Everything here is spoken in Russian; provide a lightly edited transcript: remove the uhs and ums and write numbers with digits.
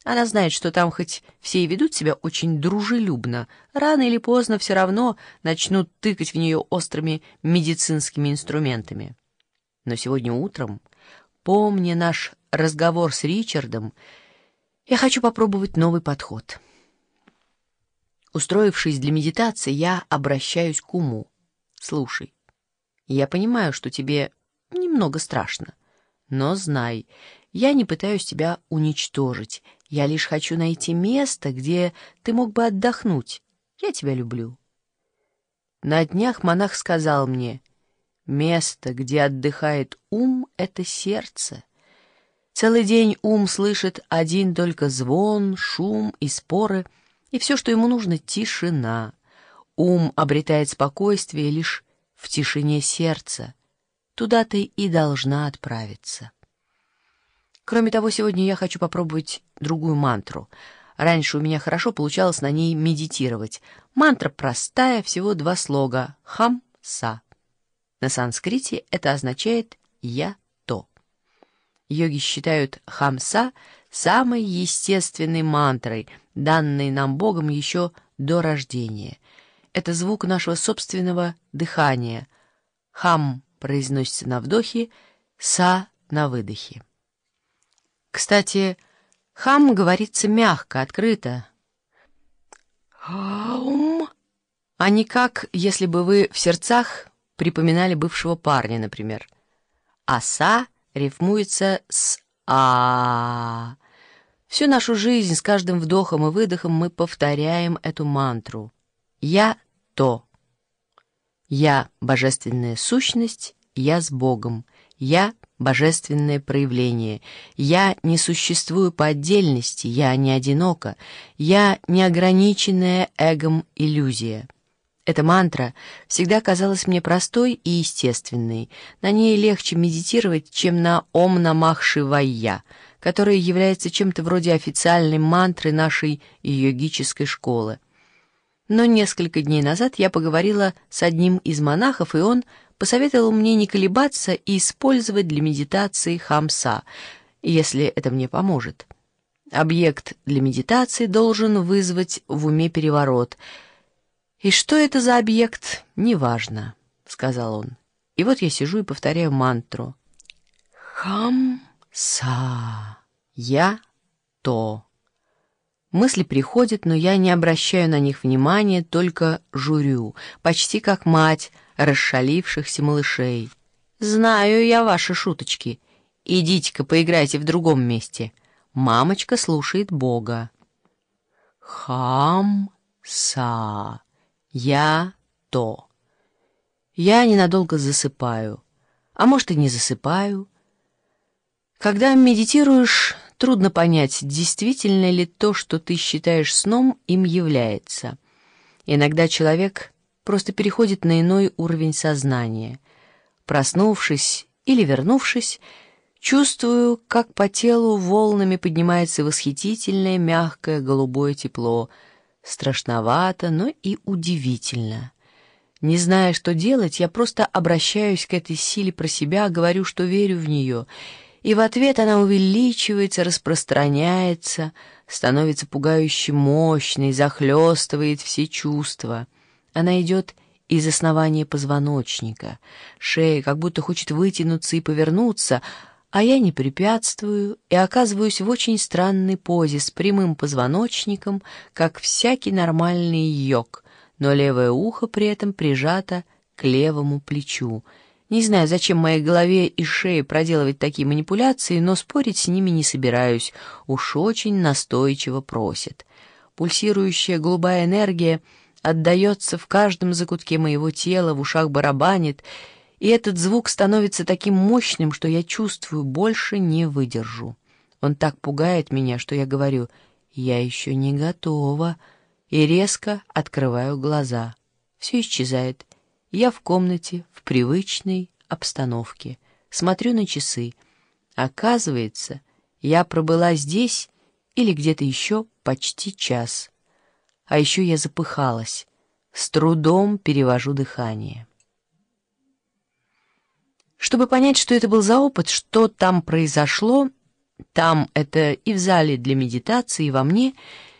Она знает, что там хоть все и ведут себя очень дружелюбно, рано или поздно все равно начнут тыкать в нее острыми медицинскими инструментами. Но сегодня утром, помня наш разговор с Ричардом, я хочу попробовать новый подход. Устроившись для медитации, я обращаюсь к уму. Слушай, я понимаю, что тебе немного страшно, но знай, я не пытаюсь тебя уничтожить. Я лишь хочу найти место, где ты мог бы отдохнуть. Я тебя люблю. На днях монах сказал мне: место, где отдыхает ум, — это сердце. Целый день ум слышит один только звон, шум и споры, и все, что ему нужно — тишина. Ум обретает спокойствие лишь в тишине сердца. Туда ты и должна отправиться. Кроме того, сегодня я хочу попробовать другую мантру. Раньше у меня хорошо получалось на ней медитировать. Мантра простая, всего 2 слога — хам-са. На санскрите это означает «я-то». Йоги считают хамса самой естественной мантрой, данной нам Богом еще до рождения. Это звук нашего собственного дыхания. Хам произносится на вдохе, са на выдохе. Кстати, хам говорится мягко, открыто. Хаум, а не как, если бы вы в сердцах припоминали бывшего парня, например. А са рифмуется с а. Всю нашу жизнь с каждым вдохом и выдохом мы повторяем эту мантру. Я-то. Я — божественная сущность, я с Богом. Я — божественное проявление. Я не существую по отдельности, я не одинока. Я — неограниченная эгом иллюзия. Эта мантра всегда казалась мне простой и естественной. На ней легче медитировать, чем на Ом Намах Шивайя, которая является чем-то вроде официальной мантры нашей йогической школы. Но несколько дней назад я поговорила с одним из монахов, и он посоветовал мне не колебаться и использовать для медитации хамса, если это мне поможет. Объект для медитации должен вызвать в уме переворот. «И что это за объект, неважно», — сказал он. И вот я сижу и повторяю мантру. Хам-са. Я-то. Мысли приходят, но я не обращаю на них внимания, только журю, почти как мать расшалившихся малышей. «Знаю я ваши шуточки. Идите-ка поиграйте в другом месте». Мамочка слушает Бога. Хам-са. Я-то. Я ненадолго засыпаю, а может и не засыпаю. Когда медитируешь, трудно понять, действительно ли то, что ты считаешь сном, им является. Иногда человек просто переходит на иной уровень сознания. Проснувшись или вернувшись, чувствую, как по телу волнами поднимается восхитительное, мягкое, голубое тепло. Страшновато, но и удивительно. Не зная, что делать, я просто обращаюсь к этой силе про себя, говорю, что верю в нее, и в ответ она увеличивается, распространяется, становится пугающе мощной, захлестывает все чувства. Она идет из основания позвоночника. Шея как будто хочет вытянуться и повернуться, а я не препятствую и оказываюсь в очень странной позе с прямым позвоночником, как всякий нормальный йог, но левое ухо при этом прижато к левому плечу. Не знаю, зачем моей голове и шее проделывать такие манипуляции, но спорить с ними не собираюсь, уж очень настойчиво просит. Пульсирующая голубая энергия отдается в каждом закутке моего тела, в ушах барабанит, и этот звук становится таким мощным, что я чувствую, больше не выдержу. Он так пугает меня, что я говорю: «Я еще не готова», и резко открываю глаза. Все исчезает. Я в комнате, в привычной обстановке. Смотрю на часы. Оказывается, я пробыла здесь или где-то еще почти час. А еще я запыхалась. С трудом перевожу дыхание. Чтобы понять, что это был за опыт, что там произошло, Там это и в зале для медитации, и во мне